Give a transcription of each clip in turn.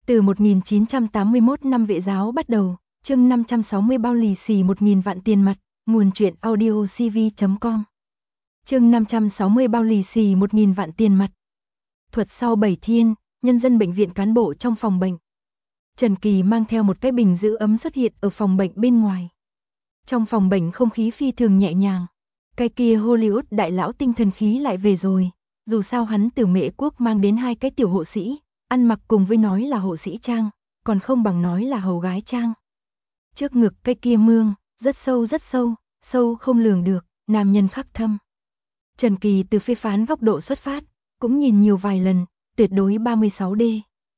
Từ 1981 năm vệ giáo bắt đầu, chương 560 bao lì xì 1.000 vạn tiền mặt, nguồn truyện audio cv.com. Chương 560 bao lì xì 1.000 vạn tiền mặt. Thuật sau 7 thiên, nhân dân bệnh viện cán bộ trong phòng bệnh. Trần Kỳ mang theo một cái bình giữ ấm xuất hiện ở phòng bệnh bên ngoài. Trong phòng bệnh không khí phi thường nhẹ nhàng. Cái kia Hollywood đại lão tinh thần khí lại về rồi. Dù sao hắn từ Mễ Quốc mang đến 2 cái tiểu hộ sĩ, ăn mặc cùng với nói là hộ sĩ trang, còn không bằng nói là hầu gái trang. Trước ngực cái kia mương, rất sâu, sâu không lường được, nam nhân khắc thâm. Trần Kỳ từ phê phán góc độ xuất phát, cũng nhìn nhiều vài lần, tuyệt đối 36D.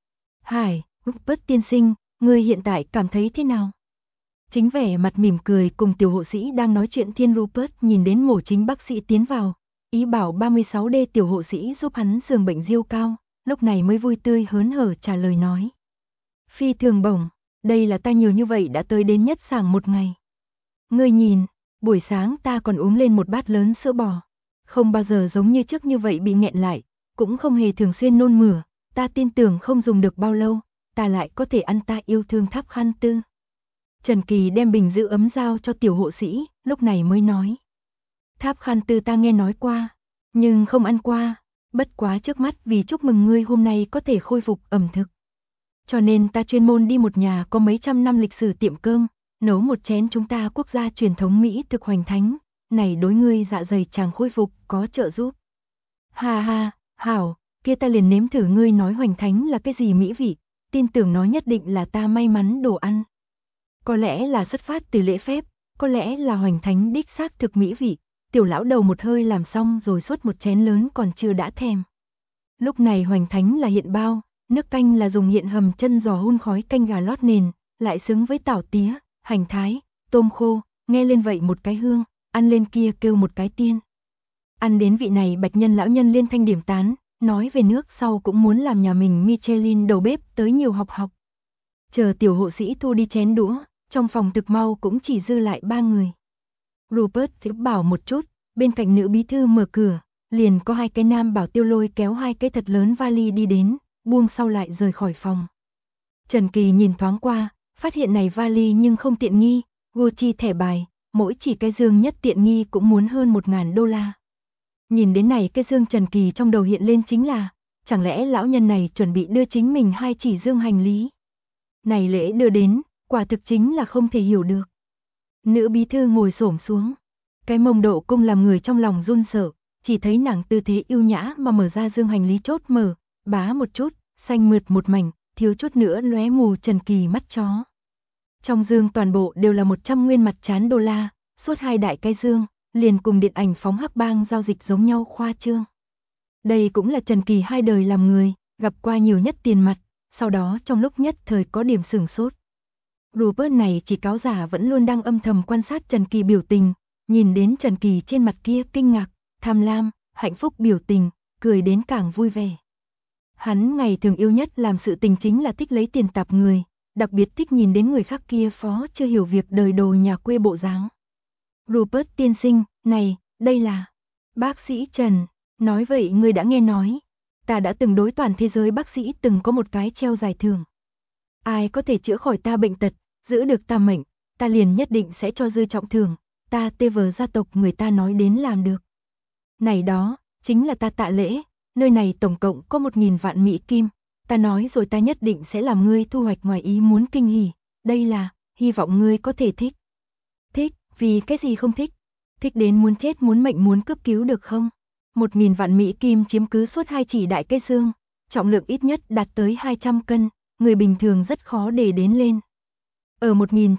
Hải, Rupert tiên sinh, ngươi hiện tại cảm thấy thế nào? Chính vẻ mặt mỉm cười cùng tiểu hộ sĩ đang nói chuyện thiên Rupert nhìn đến mổ chính bác sĩ tiến vào, ý bảo 36D tiểu hộ sĩ giúp hắn giường bệnh diêu cao, lúc này mới vui tươi hớn hở trả lời nói. Phi thường bổng, đây là ta nhiều như vậy đã tới đến nhất sảng một ngày. Ngươi nhìn, buổi sáng ta còn uống lên một bát lớn sữa bò, không bao giờ giống như trước như vậy bị nghẹn lại, cũng không hề thường xuyên nôn mửa, ta tin tưởng không dùng được bao lâu, ta lại có thể ăn ta yêu thương tháp khăn tư. Trần Kỳ đem bình giữ ấm giao cho tiểu hộ sĩ, lúc này mới nói. Tháp khăn tư ta nghe nói qua, nhưng không ăn qua, bất quá trước mắt vì chúc mừng ngươi hôm nay có thể khôi phục ẩm thực. Cho nên ta chuyên môn đi một nhà có mấy trăm năm lịch sử tiệm cơm, nấu một chén chúng ta quốc gia truyền thống Mỹ thực hoành thánh, này đối ngươi dạ dày chàng khôi phục có trợ giúp. Ha ha, hảo, kia ta liền nếm thử ngươi nói hoành thánh là cái gì mỹ vị, tin tưởng nó nhất định là ta may mắn đồ ăn. Có lẽ là xuất phát từ lễ phép, có lẽ là hoành thánh đích xác thực mỹ vị, tiểu lão đầu một hơi làm xong rồi suốt một chén lớn còn chưa đã thèm. Lúc này hoành thánh là hiện bao, nước canh là dùng hiện hầm chân giò hun khói canh gà lót nền, lại xứng với tảo tía, hành thái, tôm khô, nghe lên vậy một cái hương, ăn lên kia kêu một cái tiên. Ăn đến vị này bạch nhân lão nhân liên thanh điểm tán, nói về nước sau cũng muốn làm nhà mình Michelin đầu bếp tới nhiều học. Chờ tiểu hộ sĩ thu đi chén đũa, trong phòng thực mau cũng chỉ dư lại 3 người. Rupert thì bảo một chút, bên cạnh nữ bí thư mở cửa, liền có 2 cái nam bảo tiêu lôi kéo 2 cái thật lớn vali đi đến, buông sau lại rời khỏi phòng. Trần Kỳ nhìn thoáng qua, phát hiện này vali nhưng không tiện nghi, Gucci thẻ bài, mỗi chỉ cái dương nhất tiện nghi cũng muốn hơn 1.000 đô la. Nhìn đến này cái dương Trần Kỳ trong đầu hiện lên chính là, chẳng lẽ lão nhân này chuẩn bị đưa chính mình 2 chỉ dương hành lý. Này lễ đưa đến, quả thực chính là không thể hiểu được. Nữ bí thư ngồi xổm xuống, cái mông độ cung làm người trong lòng run sợ, chỉ thấy nàng tư thế yêu nhã mà mở ra dương hành lý chốt mở, bá một chút, xanh mượt một mảnh, thiếu chút nữa lóe mù Trần Kỳ mắt chó. Trong dương toàn bộ đều là 100 nguyên mặt trán đô la, suốt 2 đại cái dương, liền cùng điện ảnh phóng hắc bang giao dịch giống nhau khoa trương. Đây cũng là Trần Kỳ 2 đời làm người, gặp qua nhiều nhất tiền mặt, sau đó trong lúc nhất thời có điểm sửng sốt. Rupert này chỉ cáo giả vẫn luôn đang âm thầm quan sát Trần Kỳ biểu tình, nhìn đến Trần Kỳ trên mặt kia kinh ngạc, tham lam, hạnh phúc biểu tình, cười đến càng vui vẻ. Hắn ngày thường yêu nhất làm sự tình chính là thích lấy tiền tạp người, đặc biệt thích nhìn đến người khác kia phó chưa hiểu việc đời đồ nhà quê bộ dáng. Rupert tiên sinh, này, đây là bác sĩ Trần, nói vậy ngươi đã nghe nói, ta đã từng đối toàn thế giới bác sĩ từng có một cái treo giải thưởng. Ai có thể chữa khỏi ta bệnh tật, giữ được ta mệnh, ta liền nhất định sẽ cho dư trọng thưởng, ta TV gia tộc người ta nói đến làm được. Này đó, chính là ta tạ lễ, nơi này tổng cộng có 1.000 vạn Mỹ Kim, ta nói rồi ta nhất định sẽ làm ngươi thu hoạch ngoài ý muốn kinh hỉ, đây là, hy vọng ngươi có thể thích. Thích, vì cái gì không thích? Thích đến muốn chết muốn mệnh muốn cấp cứu được không? 1.000 vạn Mỹ Kim chiếm cứ suốt 2 chỉ đại cái dương, trọng lượng ít nhất đạt tới 200 cân, người bình thường rất khó để đến lên. Ở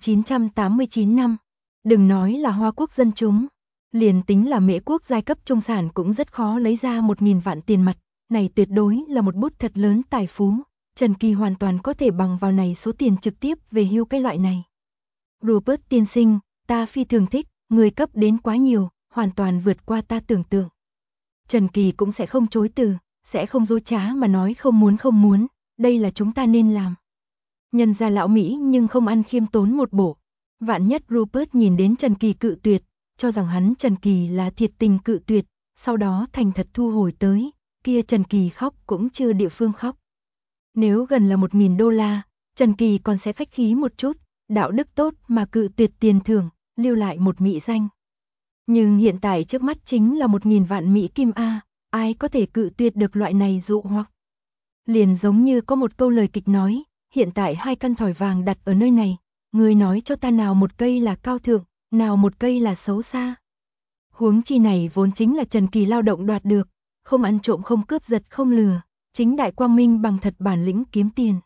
1989 năm, đừng nói là Hoa Quốc dân chúng, liền tính là Mễ Quốc giai cấp trung sản cũng rất khó lấy ra 1.000 vạn tiền mặt, này tuyệt đối là một bút thật lớn tài phú, Trần Kỳ hoàn toàn có thể bằng vào này số tiền trực tiếp về hưu cái loại này. Rupert tiên sinh, ta phi thường thích, người cấp đến quá nhiều, hoàn toàn vượt qua ta tưởng tượng. Trần Kỳ cũng sẽ không chối từ, sẽ không dối trá mà nói không muốn, đây là chúng ta nên làm. Nhân gia lão Mỹ nhưng không ăn khiêm tốn một bổ. Vạn nhất Rupert nhìn đến Trần Kỳ cự tuyệt, cho rằng hắn Trần Kỳ là thiệt tình cự tuyệt, sau đó thành thật thu hồi tới, kia Trần Kỳ khóc cũng chưa địa phương khóc. Nếu gần là 1.000 đô la, Trần Kỳ còn sẽ khách khí một chút, đạo đức tốt mà cự tuyệt tiền thưởng, lưu lại một mỹ danh. Nhưng hiện tại trước mắt chính là 1.000 vạn Mỹ Kim A, ai có thể cự tuyệt được loại này dụ hoặc. Liền giống như có một câu lời kịch nói, hiện tại 2 căn thỏi vàng đặt ở nơi này, người nói cho ta nào một cây là cao thượng, nào một cây là xấu xa. Huống chi này vốn chính là Trần Kỳ lao động đoạt được, không ăn trộm không cướp giật không lừa, chính đại quang minh bằng thật bản lĩnh kiếm tiền.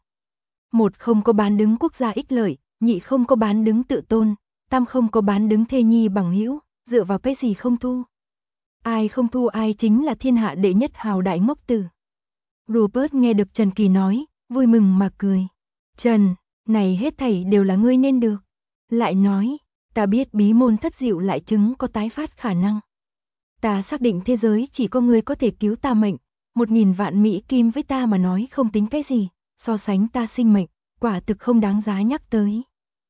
Một không có bán đứng quốc gia ích lợi, nhị không có bán đứng tự tôn, tam không có bán đứng thê nhi bằng hữu, dựa vào cái gì không thu. Ai không thu ai chính là thiên hạ đệ nhất hào đại ngốc tử. Rupert nghe được Trần Kỳ nói, vui mừng mà cười. Trần, này hết thảy đều là ngươi nên được. Lại nói, ta biết bí môn thất diệu lại chứng có tái phát khả năng. Ta xác định thế giới chỉ có ngươi có thể cứu ta mệnh, 1.000 vạn Mỹ Kim với ta mà nói không tính cái gì, so sánh ta sinh mệnh, quả thực không đáng giá nhắc tới.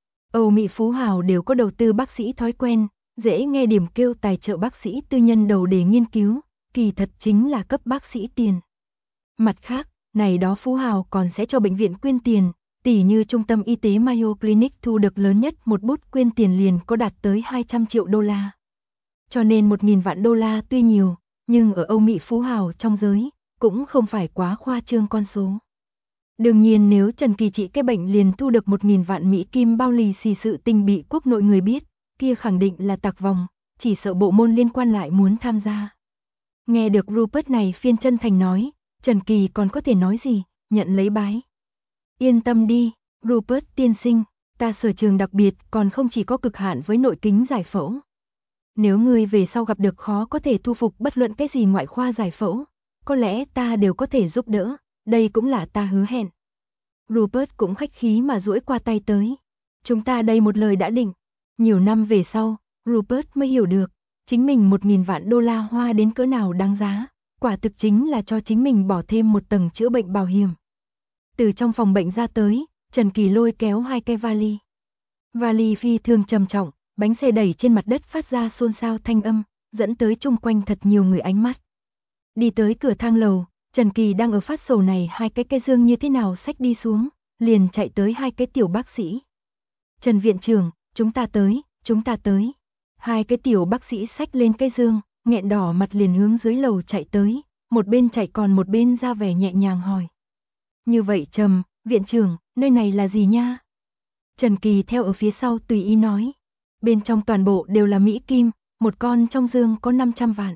Âu Mỹ phú hào đều có đầu tư bác sĩ thói quen, dễ nghe điểm kêu tài trợ bác sĩ tư nhân đầu để nghiên cứu, kỳ thật chính là cấp bác sĩ tiền. Mặt khác, này đó phú hào còn sẽ cho bệnh viện quyên tiền, tỉ như trung tâm y tế Mayo Clinic thu được lớn nhất một bút quyên tiền liền có đạt tới 200 triệu đô la. Cho nên 1.000 vạn đô la tuy nhiều, nhưng ở Âu Mỹ phú hào trong giới, cũng không phải quá khoa trương con số. Đương nhiên nếu Trần Kỳ trị cái bệnh liền thu được 1.000 vạn Mỹ Kim bao lì xì sự tình bị quốc nội người biết, kia khẳng định là tạc vòng, chỉ sợ bộ môn liên quan lại muốn tham gia. Nghe được Rupert này phiên chân thành nói, Trần Kỳ còn có thể nói gì, nhận lấy bái. Yên tâm đi, Rupert tiên sinh, ta sở trường đặc biệt còn không chỉ có cực hạn với nội kính giải phẫu. Nếu ngươi về sau gặp được khó có thể thu phục bất luận cái gì ngoại khoa giải phẫu, có lẽ ta đều có thể giúp đỡ, đây cũng là ta hứa hẹn. Rupert cũng khách khí mà duỗi qua tay tới. Chúng ta đây một lời đã định. Nhiều năm về sau, Rupert mới hiểu được, chính mình 1.000 vạn đô la hoa đến cỡ nào đáng giá, quả thực chính là cho chính mình bỏ thêm một tầng chữa bệnh bảo hiểm. Từ trong phòng bệnh ra tới, Trần Kỳ lôi kéo 2 cái vali. Vali phi thường trầm trọng, bánh xe đẩy trên mặt đất phát ra xôn xao thanh âm, dẫn tới chung quanh thật nhiều người ánh mắt. Đi tới cửa thang lầu, Trần Kỳ đang ở phát sầu này 2 cái dương như thế nào xách đi xuống, liền chạy tới 2 cái tiểu bác sĩ. Trần viện trưởng, chúng ta tới, chúng ta tới. 2 cái tiểu bác sĩ xách lên cái dương, nghẹn đỏ mặt liền hướng dưới lầu chạy tới, một bên chạy còn một bên ra vẻ nhẹ nhàng hỏi. Như vậy Trầm, viện trưởng, nơi này là gì nha? Trần Kỳ theo ở phía sau tùy ý nói. Bên trong toàn bộ đều là Mỹ Kim, một con trong dương có 500 vạn.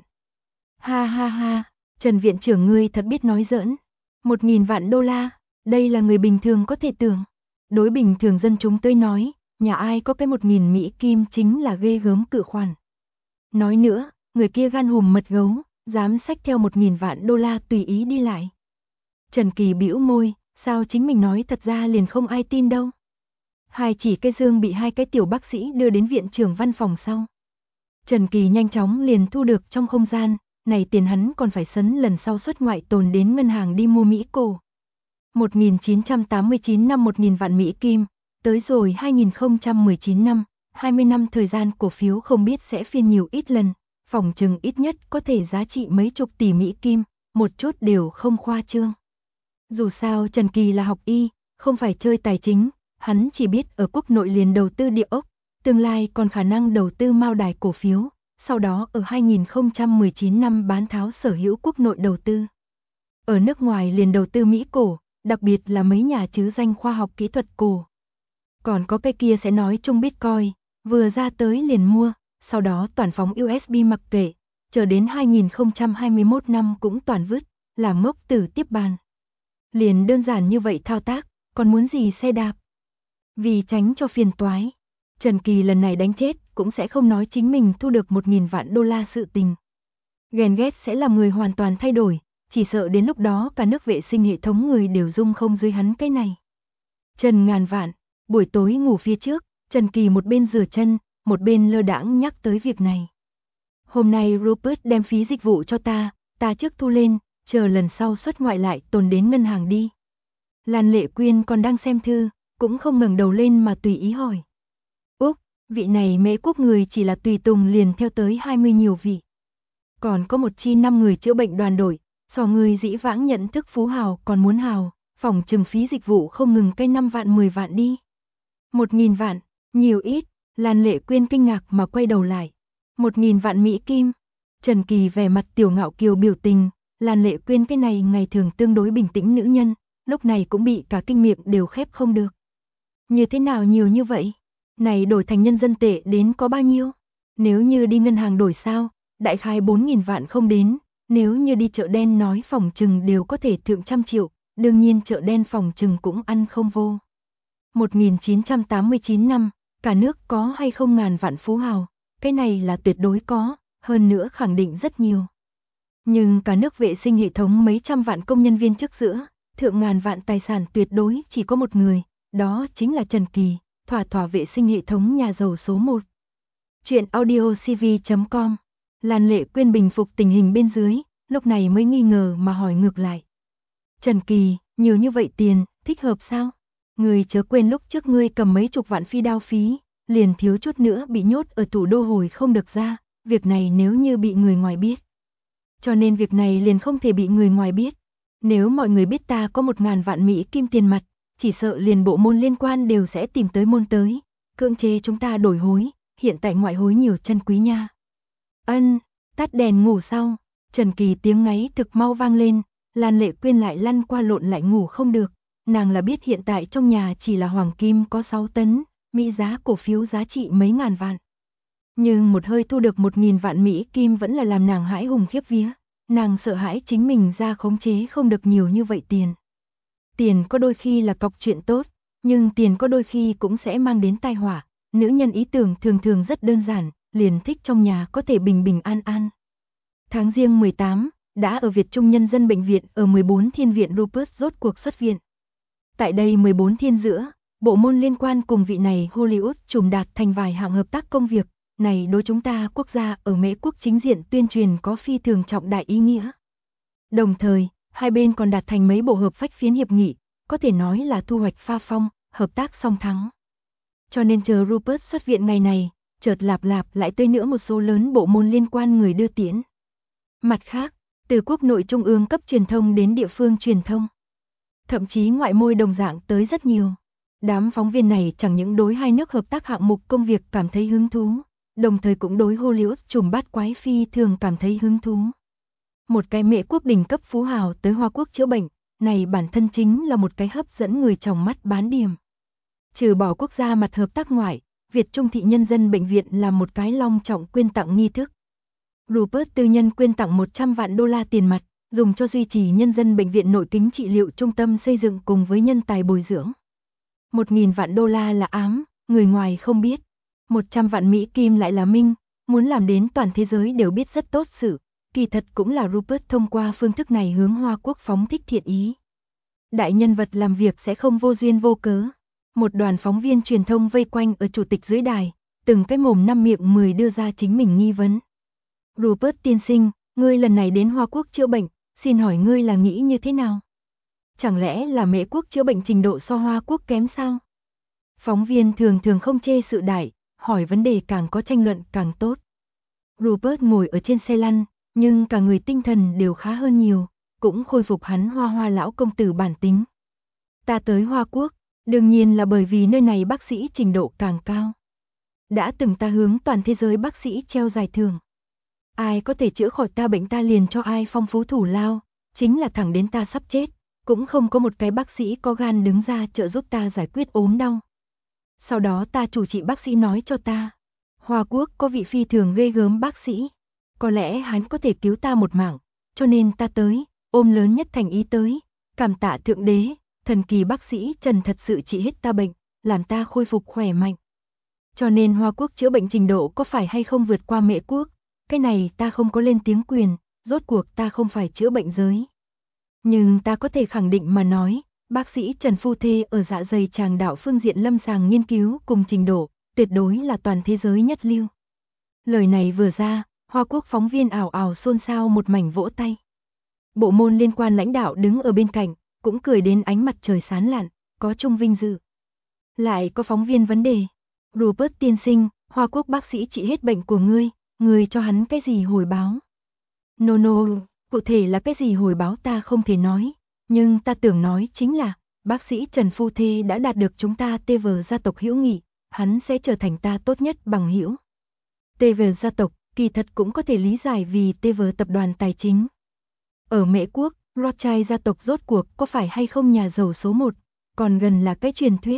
Ha ha ha, Trần viện trưởng ngươi thật biết nói giỡn. 1.000 vạn đô la, đây là người bình thường có thể tưởng. Đối bình thường dân chúng tới nói, nhà ai có cái 1.000 Mỹ Kim chính là ghê gớm cự khoản. Nói nữa, người kia gan hùm mật gấu, dám xách theo 1.000 vạn đô la tùy ý đi lại. Trần Kỳ bĩu môi, sao chính mình nói thật ra liền không ai tin đâu. Hai chỉ cái dương bị 2 cái tiểu bác sĩ đưa đến viện trưởng văn phòng sau. Trần Kỳ nhanh chóng liền thu được trong không gian, này tiền hắn còn phải sấn lần sau xuất ngoại tồn đến ngân hàng đi mua Mỹ cổ. 1989 năm 1.000 vạn Mỹ Kim, tới rồi 2019 năm, 20 năm thời gian cổ phiếu không biết sẽ phiên nhiều ít lần, phỏng chừng ít nhất có thể giá trị mấy chục tỷ Mỹ Kim, một chút đều không khoa trương. Dù sao Trần Kỳ là học y, không phải chơi tài chính, hắn chỉ biết ở quốc nội liền đầu tư địa ốc, tương lai còn khả năng đầu tư mao đài cổ phiếu, sau đó ở 2019 năm bán tháo sở hữu quốc nội đầu tư. Ở nước ngoài liền đầu tư Mỹ cổ, đặc biệt là mấy nhà chứ danh khoa học kỹ thuật cổ. Còn có cái kia sẽ nói chung Bitcoin, vừa ra tới liền mua, sau đó toàn phóng USB mặc kệ, chờ đến 2021 năm cũng toàn vứt, làm ngốc tử tiếp bàn. Liền đơn giản như vậy thao tác, còn muốn gì xe đạp. Vì tránh cho phiền toái, Trần Kỳ lần này đánh chết cũng sẽ không nói chính mình thu được 1.000 vạn đô la sự tình. Ghen ghét sẽ làm người hoàn toàn thay đổi, chỉ sợ đến lúc đó cả nước vệ sinh hệ thống người đều dung không dưới hắn cái này. Trần ngàn vạn, buổi tối ngủ phía trước, Trần Kỳ một bên rửa chân, một bên lơ đãng nhắc tới việc này. Hôm nay Rupert đem phí dịch vụ cho ta trước thu lên, chờ lần sau xuất ngoại lại tồn đến ngân hàng đi. Lan Lệ Quyên còn đang xem thư, cũng không ngẩng đầu lên mà tùy ý hỏi. Úc, vị này Mễ Quốc người chỉ là tùy tùng liền theo tới 20 nhiều vị. Còn có một chi 5 người chữa bệnh đoàn đội, so người dĩ vãng nhận thức phú hào còn muốn hào, Phòng trừng phí dịch vụ không ngừng cái 5 vạn 10 vạn đi. 1.000 vạn, nhiều ít, Lan Lệ Quyên kinh ngạc mà quay đầu lại. 1.000 vạn Mỹ Kim. Trần Kỳ vẻ mặt tiểu ngạo kiều biểu tình, Lan Lệ Quyên cái này ngày thường tương đối bình tĩnh nữ nhân, lúc này cũng bị cả kinh miệng đều khép không được. Như thế nào nhiều như vậy? Này đổi thành nhân dân tệ đến có bao nhiêu? Nếu như đi ngân hàng đổi sao, đại khái 4.000 vạn không đến, nếu như đi chợ đen nói phòng trừng đều có thể thượng trăm triệu, đương nhiên chợ đen phòng trừng cũng ăn không vô. 1989 năm, cả nước có hay không ngàn vạn phú hào, cái này là tuyệt đối có, hơn nữa khẳng định rất nhiều. Nhưng cả nước vệ sinh hệ thống mấy trăm vạn công nhân viên chức giữa, thượng ngàn vạn tài sản tuyệt đối chỉ có một người, đó chính là Trần Kỳ, thỏa thỏa vệ sinh hệ thống nhà giàu số 1. Chuyện audiocv.com. Lan Lệ Quyên bình phục tình hình bên dưới, lúc này mới nghi ngờ mà hỏi ngược lại. Trần Kỳ, nhiều như vậy tiền, thích hợp sao? Người chớ quên lúc trước ngươi cầm mấy chục vạn phi đao phí, liền thiếu chút nữa bị nhốt ở thủ đô hồi không được ra, việc này nếu như bị người ngoài biết. Cho nên việc này liền không thể bị người ngoài biết. Nếu mọi người biết ta có 1.000 vạn Mỹ Kim tiền mặt, chỉ sợ liền bộ môn liên quan đều sẽ tìm tới môn tới, cưỡng chế chúng ta đổi hối, hiện tại ngoại hối nhiều chân quý nha. Ân, tắt đèn ngủ sau, Trần Kỳ tiếng ngáy thực mau vang lên, Lan Lệ Quyên lại lăn qua lộn lại ngủ không được, nàng là biết hiện tại trong nhà chỉ là hoàng kim có 6 tấn, Mỹ giá cổ phiếu giá trị mấy ngàn vạn. Nhưng một hơi thu được 1.000 vạn Mỹ Kim vẫn là làm nàng hãi hùng khiếp vía, nàng sợ hãi chính mình ra khống chế không được nhiều như vậy tiền. Tiền có đôi khi là cọc chuyện tốt, nhưng tiền có đôi khi cũng sẽ mang đến tai họa, nữ nhân ý tưởng thường thường rất đơn giản, liền thích trong nhà có thể bình bình an an. Tháng Giêng 18, đã ở Việt Trung Nhân dân Bệnh viện ở 14 Thiên viện Rupert rốt cuộc xuất viện. Tại đây 14 thiên giữa, bộ môn liên quan cùng vị này Hollywood trùm đạt thành vài hạng hợp tác công việc, này đối chúng ta quốc gia ở Mễ quốc chính diện tuyên truyền có phi thường trọng đại ý nghĩa. Đồng thời, hai bên còn đạt thành mấy bộ hợp phách phiến hiệp nghị, có thể nói là thu hoạch pha phong, hợp tác song thắng. Cho nên chờ Rupert xuất viện ngày này, chợt lạp lại tới nữa một số lớn bộ môn liên quan người đưa tiễn. Mặt khác, từ quốc nội trung ương cấp truyền thông đến địa phương truyền thông, thậm chí ngoại môi đồng dạng tới rất nhiều. Đám phóng viên này chẳng những đối hai nước hợp tác hạng mục công việc cảm thấy hứng thú, đồng thời cũng đối Hollywood trùm bát quái phi thường cảm thấy hứng thú. Một cái Mễ quốc đỉnh cấp phú hào tới Hoa Quốc chữa bệnh, này bản thân chính là một cái hấp dẫn người trong mắt bán điểm. Trừ bỏ quốc gia mặt hợp tác ngoại, Việt Trung thị nhân dân bệnh viện làm một cái long trọng quyên tặng nghi thức. Rupert tư nhân quyên tặng 100 vạn đô la tiền mặt, dùng cho duy trì nhân dân bệnh viện nội kính trị liệu trung tâm xây dựng cùng với nhân tài bồi dưỡng. 1.000 vạn đô la là ám, người ngoài không biết. 100 vạn Mỹ Kim lại là minh, muốn làm đến toàn thế giới đều biết rất tốt sự. Kỳ thật cũng là Rupert thông qua phương thức này hướng Hoa Quốc phóng thích thiện ý. Đại nhân vật làm việc sẽ không vô duyên vô cớ. Một đoàn phóng viên truyền thông vây quanh ở chủ tịch dưới đài, từng cái mồm năm miệng 10 đưa ra chính mình nghi vấn. Rupert tiên sinh, ngươi lần này đến Hoa Quốc chữa bệnh, xin hỏi ngươi là nghĩ như thế nào? Chẳng lẽ là Mễ quốc chữa bệnh trình độ so Hoa Quốc kém sao? Phóng viên thường thường không chê sự đại, hỏi vấn đề càng có tranh luận càng tốt. Rupert ngồi ở trên xe lăn, nhưng cả người tinh thần đều khá hơn nhiều, cũng khôi phục hắn hoa lão công tử bản tính. Ta tới Hoa Quốc, đương nhiên là bởi vì nơi này bác sĩ trình độ càng cao. Đã từng ta hướng toàn thế giới bác sĩ treo giải thưởng. Ai có thể chữa khỏi ta bệnh ta liền cho ai phong phú thủ lao, chính là thẳng đến ta sắp chết, cũng không có một cái bác sĩ có gan đứng ra trợ giúp ta giải quyết ốm đau. Sau đó ta chủ trị bác sĩ nói cho ta, Hoa Quốc có vị phi thường ghê gớm bác sĩ, có lẽ hắn có thể cứu ta một mạng, cho nên ta tới, ôm lớn nhất thành ý tới, cảm tạ thượng đế, thần kỳ bác sĩ Trần thật sự trị hết ta bệnh, làm ta khôi phục khỏe mạnh. Cho nên Hoa Quốc chữa bệnh trình độ có phải hay không vượt qua Mễ quốc, cái này ta không có lên tiếng quyền, rốt cuộc ta không phải chữa bệnh giới. Nhưng ta có thể khẳng định mà nói, bác sĩ Trần phu thê ở dạ dày tràng đạo phương diện lâm sàng nghiên cứu cùng trình độ, tuyệt đối là toàn thế giới nhất lưu. Lời này vừa ra, Hoa Quốc phóng viên ảo ảo xôn xao một mảnh vỗ tay. Bộ môn liên quan lãnh đạo đứng ở bên cạnh, cũng cười đến ánh mặt trời sáng lạn, có chung vinh dự. Lại có phóng viên vấn đề, Rupert tiên sinh, Hoa Quốc bác sĩ trị hết bệnh của ngươi cho hắn cái gì hồi báo? No, cụ thể là cái gì hồi báo ta không thể nói, Nhưng ta tưởng nói chính là, bác sĩ Trần phu thê đã đạt được chúng ta TV gia tộc hữu nghị, hắn sẽ trở thành ta tốt nhất bằng hữu. TV gia tộc, kỳ thật cũng có thể lý giải vì TV tập đoàn tài chính. Ở Mễ Quốc, Rothschild gia tộc rốt cuộc có phải hay không nhà giàu số 1, còn gần là cái truyền thuyết.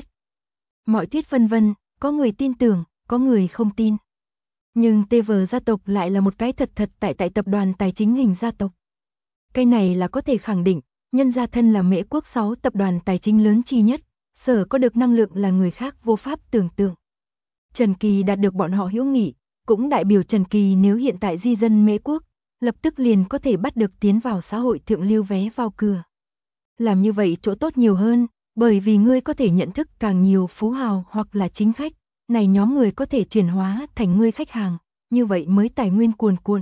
Mọi thuyết vân vân, có người tin tưởng, có người không tin. Nhưng TV gia tộc lại là một cái thật tại tập đoàn tài chính hình gia tộc. Cái này là có thể khẳng định, nhân gia thân là Mễ Quốc 6 tập đoàn tài chính lớn chi nhất, sở có được năng lượng là người khác vô pháp tưởng tượng. Trần Kỳ đạt được bọn họ hữu nghị, cũng đại biểu Trần Kỳ nếu hiện tại di dân Mễ Quốc, lập tức liền có thể bắt được tiến vào xã hội thượng lưu vé vào cửa. Làm như vậy chỗ tốt nhiều hơn, bởi vì ngươi có thể nhận thức càng nhiều phú hào hoặc là chính khách, này nhóm người có thể chuyển hóa thành ngươi khách hàng, như vậy mới tài nguyên cuồn cuộn.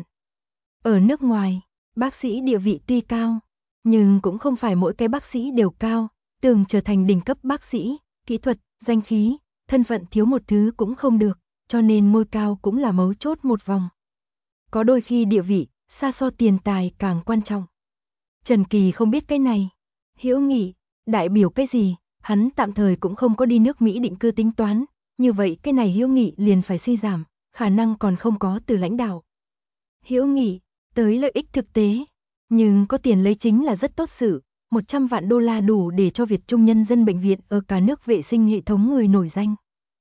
Ở nước ngoài, bác sĩ địa vị tuy cao, nhưng cũng không phải mỗi cái bác sĩ đều cao, tưởng trở thành đỉnh cấp bác sĩ, kỹ thuật, danh khí, thân phận thiếu một thứ cũng không được, cho nên ngôi cao cũng là mấu chốt một vòng. Có đôi khi địa vị, xa so tiền tài càng quan trọng. Trần Kỳ không biết cái này. Hữu nghị, đại biểu cái gì, hắn tạm thời cũng không có đi nước Mỹ định cư tính toán, như vậy cái này hữu nghị liền phải suy giảm, khả năng còn không có từ lãnh đạo. Hữu nghị, tới lợi ích thực tế, nhưng có tiền lấy chính là rất tốt sự, 100 vạn đô la đủ để cho Việt Trung nhân dân bệnh viện ở cả nước vệ sinh hệ thống người nổi danh.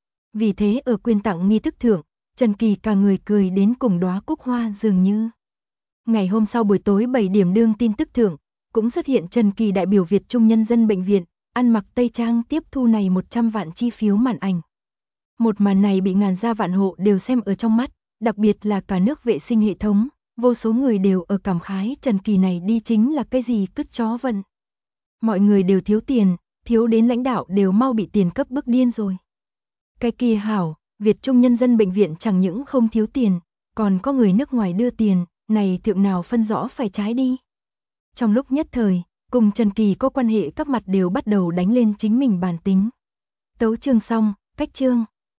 Vì thế ở quyên tặng nghi thức thưởng, Trần Kỳ cả người cười đến cùng đóa cúc hoa dường như. Ngày hôm sau buổi tối 7 điểm đương tin tức thưởng, cũng xuất hiện Trần Kỳ đại biểu Việt Trung nhân dân bệnh viện, ăn mặc tây trang tiếp thu này 100 vạn chi phiếu màn ảnh. Một màn này bị ngàn gia vạn hộ đều xem ở trong mắt, đặc biệt là cả nước vệ sinh hệ thống, vô số người đều ở cảm khái Trần Kỳ này đi chính là cái gì cứt chó vận. Mọi người đều thiếu tiền, thiếu đến lãnh đạo đều mau bị tiền cấp bức điên rồi. Cái kia hảo, Việt Trung nhân dân bệnh viện chẳng những không thiếu tiền, còn có người nước ngoài đưa tiền, này thượng nào phân rõ phải trái đi. Trong lúc nhất thời, cùng Trần Kỳ có quan hệ các mặt đều bắt đầu đánh lên chính mình bản tính. Tấu chương xong, cách chương.